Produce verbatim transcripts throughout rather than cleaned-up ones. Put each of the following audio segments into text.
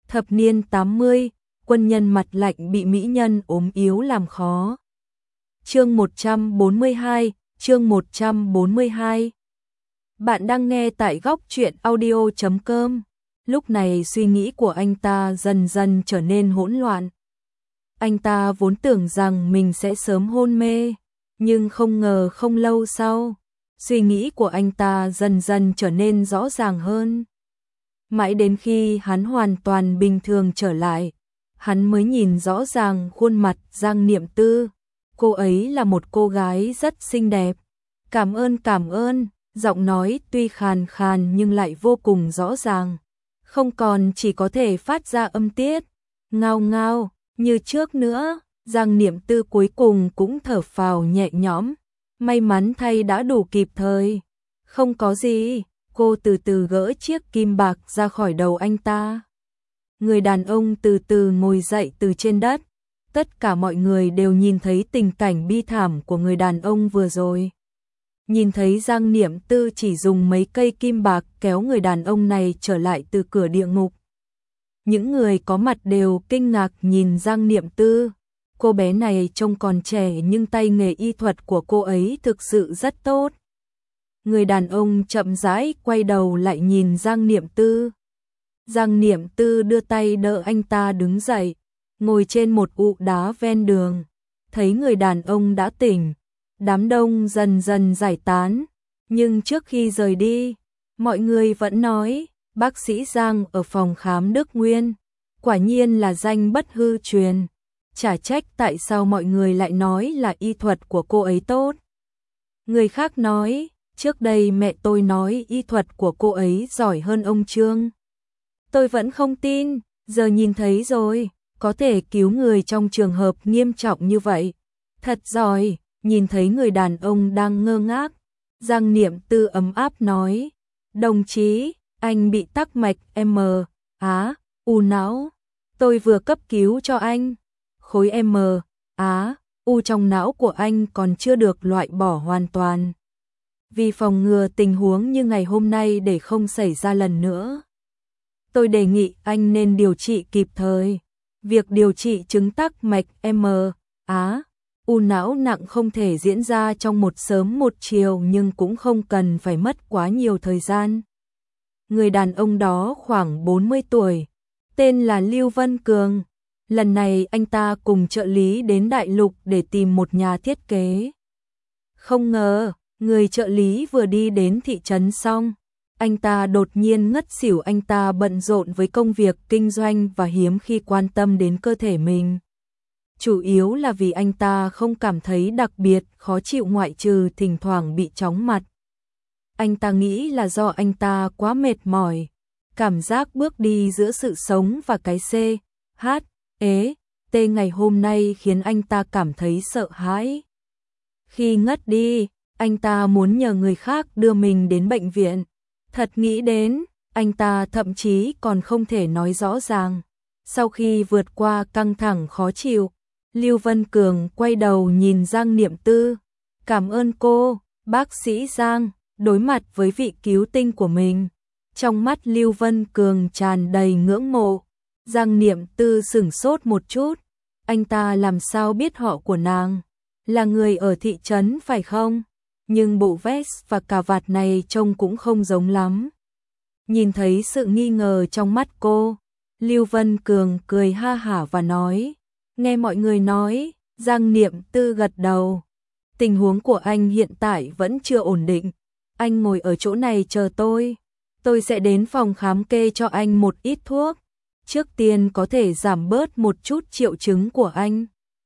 Thập niên tám mươi, quân nhân mặt lạnh bị mỹ nhân ốm yếu làm khó. Chương một trăm bốn mươi hai, chương một trăm bốn mươi hai. Bạn đang nghe tại góc truyện audio chấm com. Lúc này suy nghĩ của anh ta dần dần trở nên hỗn loạn. Anh ta vốn tưởng rằng mình sẽ sớm hôn mê, nhưng không ngờ không lâu sau, suy nghĩ của anh ta dần dần trở nên rõ ràng hơn. Mãi đến khi hắn hoàn toàn bình thường trở lại, hắn mới nhìn rõ ràng khuôn mặt Giang Niệm Tư. Cô ấy là một cô gái rất xinh đẹp. Cảm ơn cảm ơn, giọng nói tuy khàn khàn nhưng lại vô cùng rõ ràng. Không còn chỉ có thể phát ra âm tiết, ngao ngao, như trước nữa. Giang Niệm Tư cuối cùng cũng thở phào nhẹ nhõm. May mắn thay đã đủ kịp thời. Không có gì, cô từ từ gỡ chiếc kim bạc ra khỏi đầu anh ta. Người đàn ông từ từ ngồi dậy từ trên đất. Tất cả mọi người đều nhìn thấy tình cảnh bi thảm của người đàn ông vừa rồi. Nhìn thấy Giang Niệm Tư chỉ dùng mấy cây kim bạc kéo người đàn ông này trở lại từ cửa địa ngục. Những người có mặt đều kinh ngạc nhìn Giang Niệm Tư. Cô bé này trông còn trẻ nhưng tay nghề y thuật của cô ấy thực sự rất tốt. Người đàn ông chậm rãi quay đầu lại nhìn Giang Niệm Tư. Giang Niệm Tư đưa tay đỡ anh ta đứng dậy, ngồi trên một ụ đá ven đường. Thấy người đàn ông đã tỉnh, đám đông dần dần giải tán. Nhưng trước khi rời đi, mọi người vẫn nói, bác sĩ Giang ở phòng khám Đức Nguyên, quả nhiên là danh bất hư truyền. Chả trách tại sao mọi người lại nói là y thuật của cô ấy tốt. Người khác nói, trước đây mẹ tôi nói y thuật của cô ấy giỏi hơn ông Trương. Tôi vẫn không tin, giờ nhìn thấy rồi, có thể cứu người trong trường hợp nghiêm trọng như vậy. Thật giỏi. Nhìn thấy người đàn ông đang ngơ ngác, Giang Niệm Tư ấm áp nói, đồng chí, anh bị tắc mạch M, Á, U não. Tôi vừa cấp cứu cho anh. Khối M, Á, U trong não của anh còn chưa được loại bỏ hoàn toàn. Vì phòng ngừa tình huống như ngày hôm nay để không xảy ra lần nữa, tôi đề nghị anh nên điều trị kịp thời. Việc điều trị chứng tắc mạch M, Á, U não nặng không thể diễn ra trong một sớm một chiều nhưng cũng không cần phải mất quá nhiều thời gian. Người đàn ông đó khoảng bốn mươi tuổi, tên là Lưu Vân Cường. Lần này anh ta cùng trợ lý đến Đại Lục để tìm một nhà thiết kế. Không ngờ, người trợ lý vừa đi đến thị trấn xong, anh ta đột nhiên ngất xỉu. Anh ta bận rộn với công việc kinh doanh và hiếm khi quan tâm đến cơ thể mình. Chủ yếu là vì anh ta không cảm thấy đặc biệt khó chịu ngoại trừ thỉnh thoảng bị chóng mặt. Anh ta nghĩ là do anh ta quá mệt mỏi. Cảm giác bước đi giữa sự sống và cái C, H, E, T ngày hôm nay khiến anh ta cảm thấy sợ hãi. Khi ngất đi, anh ta muốn nhờ người khác đưa mình đến bệnh viện. Thật nghĩ đến, anh ta thậm chí còn không thể nói rõ ràng. Sau khi vượt qua căng thẳng khó chịu, Lưu Vân Cường quay đầu nhìn Giang Niệm Tư. Cảm ơn cô, bác sĩ Giang. Đối mặt với vị cứu tinh của mình, trong mắt Lưu Vân Cường tràn đầy ngưỡng mộ. Giang Niệm Tư sửng sốt một chút. Anh ta làm sao biết họ của nàng? Là người ở thị trấn phải không? Nhưng bộ vest và cà vạt này trông cũng không giống lắm. Nhìn thấy sự nghi ngờ trong mắt cô, Lưu Vân Cường cười ha hả và nói, nghe mọi người nói. Giang Niệm Tư gật đầu. Tình huống của anh hiện tại vẫn chưa ổn định. Anh ngồi ở chỗ này chờ tôi. Tôi sẽ đến phòng khám kê cho anh một ít thuốc. Trước tiên có thể giảm bớt một chút triệu chứng của anh.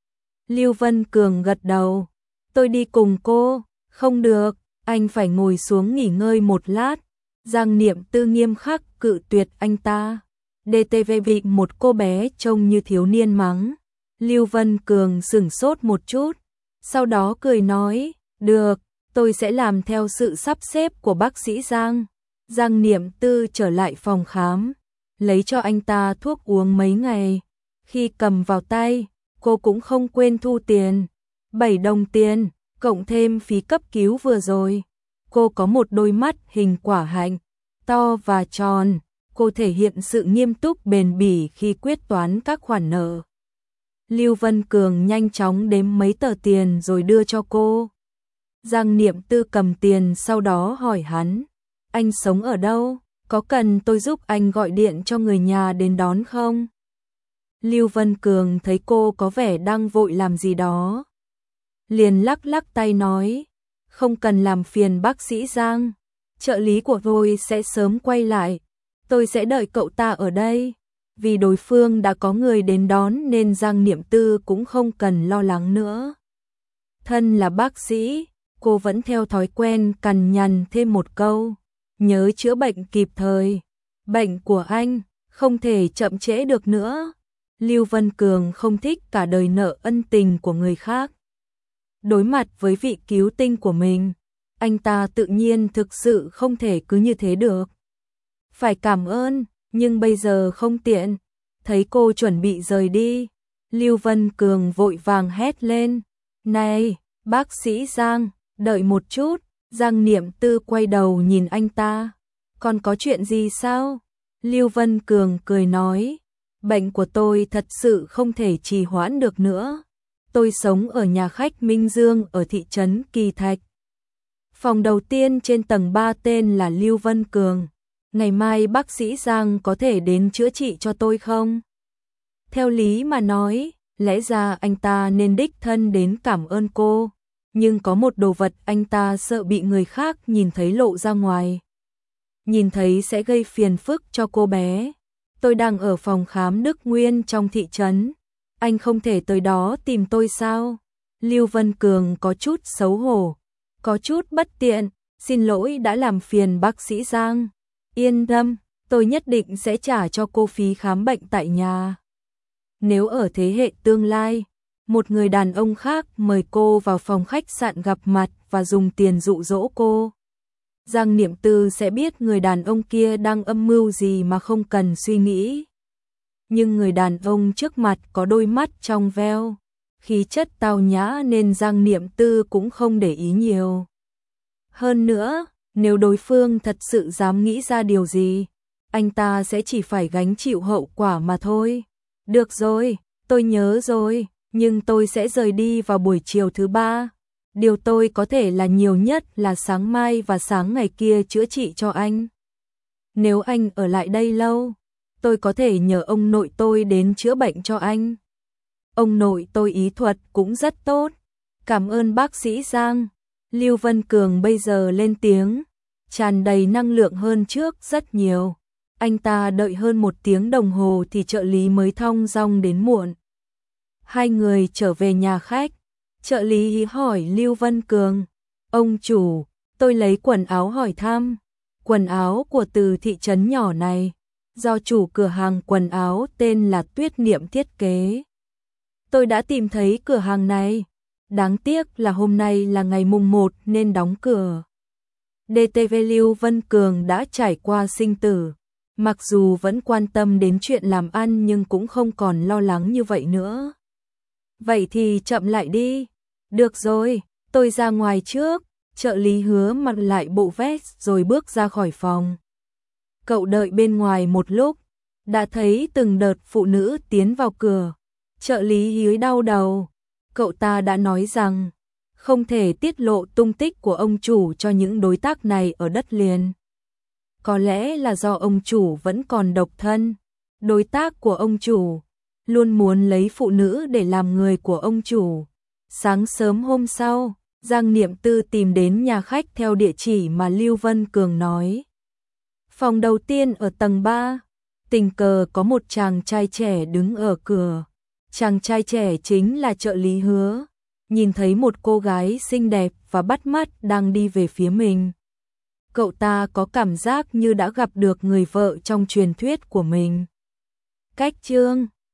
Lưu Vân Cường gật đầu. Tôi đi cùng cô. Không được, anh phải ngồi xuống nghỉ ngơi một lát. Giang Niệm Tư nghiêm khắc cự tuyệt anh ta. đê tê vê bị một cô bé trông như thiếu niên mắng. Lưu Vân Cường sửng sốt một chút. Sau đó cười nói, được, tôi sẽ làm theo sự sắp xếp của bác sĩ Giang. Giang Niệm Tư trở lại phòng khám, lấy cho anh ta thuốc uống mấy ngày. Khi cầm vào tay, cô cũng không quên thu tiền. bảy đồng tiền, cộng thêm phí cấp cứu vừa rồi. Cô có một đôi mắt hình quả hạnh, to và tròn. Cô cô thể hiện sự nghiêm túc bền bỉ khi quyết toán các khoản nợ. Lưu Vân Cường nhanh chóng đếm mấy tờ tiền rồi đưa cho cô. Giang Niệm Tư cầm tiền sau đó hỏi hắn, anh sống ở đâu, có cần tôi giúp anh gọi điện cho người nhà đến đón không? Lưu Vân Cường thấy cô có vẻ đang vội làm gì đó, liền lắc lắc tay nói, không cần làm phiền bác sĩ Giang, trợ lý của tôi sẽ sớm quay lại, tôi sẽ đợi cậu ta ở đây. Vì đối phương đã có người đến đón nên Giang Niệm Tư cũng không cần lo lắng nữa. Thân là bác sĩ, cô vẫn theo thói quen cằn nhằn thêm một câu, nhớ chữa bệnh kịp thời, bệnh của anh không thể chậm trễ được nữa. Lưu Vân Cường không thích cả đời nợ ân tình của người khác. Đối mặt với vị cứu tinh của mình, anh ta tự nhiên thực sự không thể cứ như thế được. Phải cảm ơn, nhưng bây giờ không tiện. Thấy cô chuẩn bị rời đi, Lưu Vân Cường vội vàng hét lên, này, bác sĩ Giang, đợi một chút. Giang Niệm Tư quay đầu nhìn anh ta, còn có chuyện gì sao? Lưu Vân Cường cười nói, bệnh của tôi thật sự không thể trì hoãn được nữa. Tôi sống ở nhà khách Minh Dương ở thị trấn Kỳ Thạch. Phòng đầu tiên trên tầng ba tên là Lưu Vân Cường. Ngày mai bác sĩ Giang có thể đến chữa trị cho tôi không? Theo lý mà nói, lẽ ra anh ta nên đích thân đến cảm ơn cô. Nhưng có một đồ vật anh ta sợ bị người khác nhìn thấy lộ ra ngoài. Nhìn thấy sẽ gây phiền phức cho cô bé. Tôi đang ở phòng khám Đức Nguyên trong thị trấn. Anh không thể tới đó tìm tôi sao? Lưu Vân Cường có chút xấu hổ, có chút bất tiện. Xin lỗi đã làm phiền bác sĩ Giang. Yên tâm, tôi nhất định sẽ trả cho cô phí khám bệnh tại nhà. Nếu ở thế hệ tương lai, một người đàn ông khác mời cô vào phòng khách sạn gặp mặt và dùng tiền dụ dỗ cô, Giang Niệm Tư sẽ biết người đàn ông kia đang âm mưu gì mà không cần suy nghĩ. Nhưng người đàn ông trước mặt có đôi mắt trong veo, khí chất tao nhã nên Giang Niệm Tư cũng không để ý nhiều. Hơn nữa, nếu đối phương thật sự dám nghĩ ra điều gì, anh ta sẽ chỉ phải gánh chịu hậu quả mà thôi. Được rồi, tôi nhớ rồi, nhưng tôi sẽ rời đi vào buổi chiều thứ ba. Điều tôi có thể là nhiều nhất là sáng mai và sáng ngày kia chữa trị cho anh. Nếu anh ở lại đây lâu, tôi có thể nhờ ông nội tôi đến chữa bệnh cho anh. Ông nội tôi y thuật cũng rất tốt. Cảm ơn bác sĩ Giang. Lưu Vân Cường bây giờ lên tiếng, tràn đầy năng lượng hơn trước rất nhiều. Anh ta đợi hơn một tiếng đồng hồ thì trợ lý mới thong dong đến muộn. Hai người trở về nhà khách. Trợ lý hí hỏi Lưu Vân Cường, ông chủ, tôi lấy quần áo hỏi thăm. Quần áo của từ thị trấn nhỏ này, do chủ cửa hàng quần áo tên là Tuyết Niệm thiết kế. Tôi đã tìm thấy cửa hàng này. Đáng tiếc là hôm nay là ngày mùng một nên đóng cửa. đê tê vê Lưu Vân Cường đã trải qua sinh tử. Mặc dù vẫn quan tâm đến chuyện làm ăn nhưng cũng không còn lo lắng như vậy nữa. Vậy thì chậm lại đi. Được rồi, tôi ra ngoài trước. Trợ lý Hứa mặc lại bộ vest rồi bước ra khỏi phòng. Cậu đợi bên ngoài một lúc, đã thấy từng đợt phụ nữ tiến vào cửa. Trợ lý Hứa đau đầu. Cậu ta đã nói rằng không thể tiết lộ tung tích của ông chủ cho những đối tác này ở đất liền. Có lẽ là do ông chủ vẫn còn độc thân. Đối tác của ông chủ luôn muốn lấy phụ nữ để làm người của ông chủ. Sáng sớm hôm sau, Giang Niệm Tư tìm đến nhà khách theo địa chỉ mà Lưu Vân Cường nói. Phòng đầu tiên ở tầng ba, tình cờ có một chàng trai trẻ đứng ở cửa. Chàng trai trẻ chính là trợ lý Hứa. Nhìn thấy một cô gái xinh đẹp và bắt mắt đang đi về phía mình. Cậu ta có cảm giác như đã gặp được người vợ trong truyền thuyết của mình. Cách chương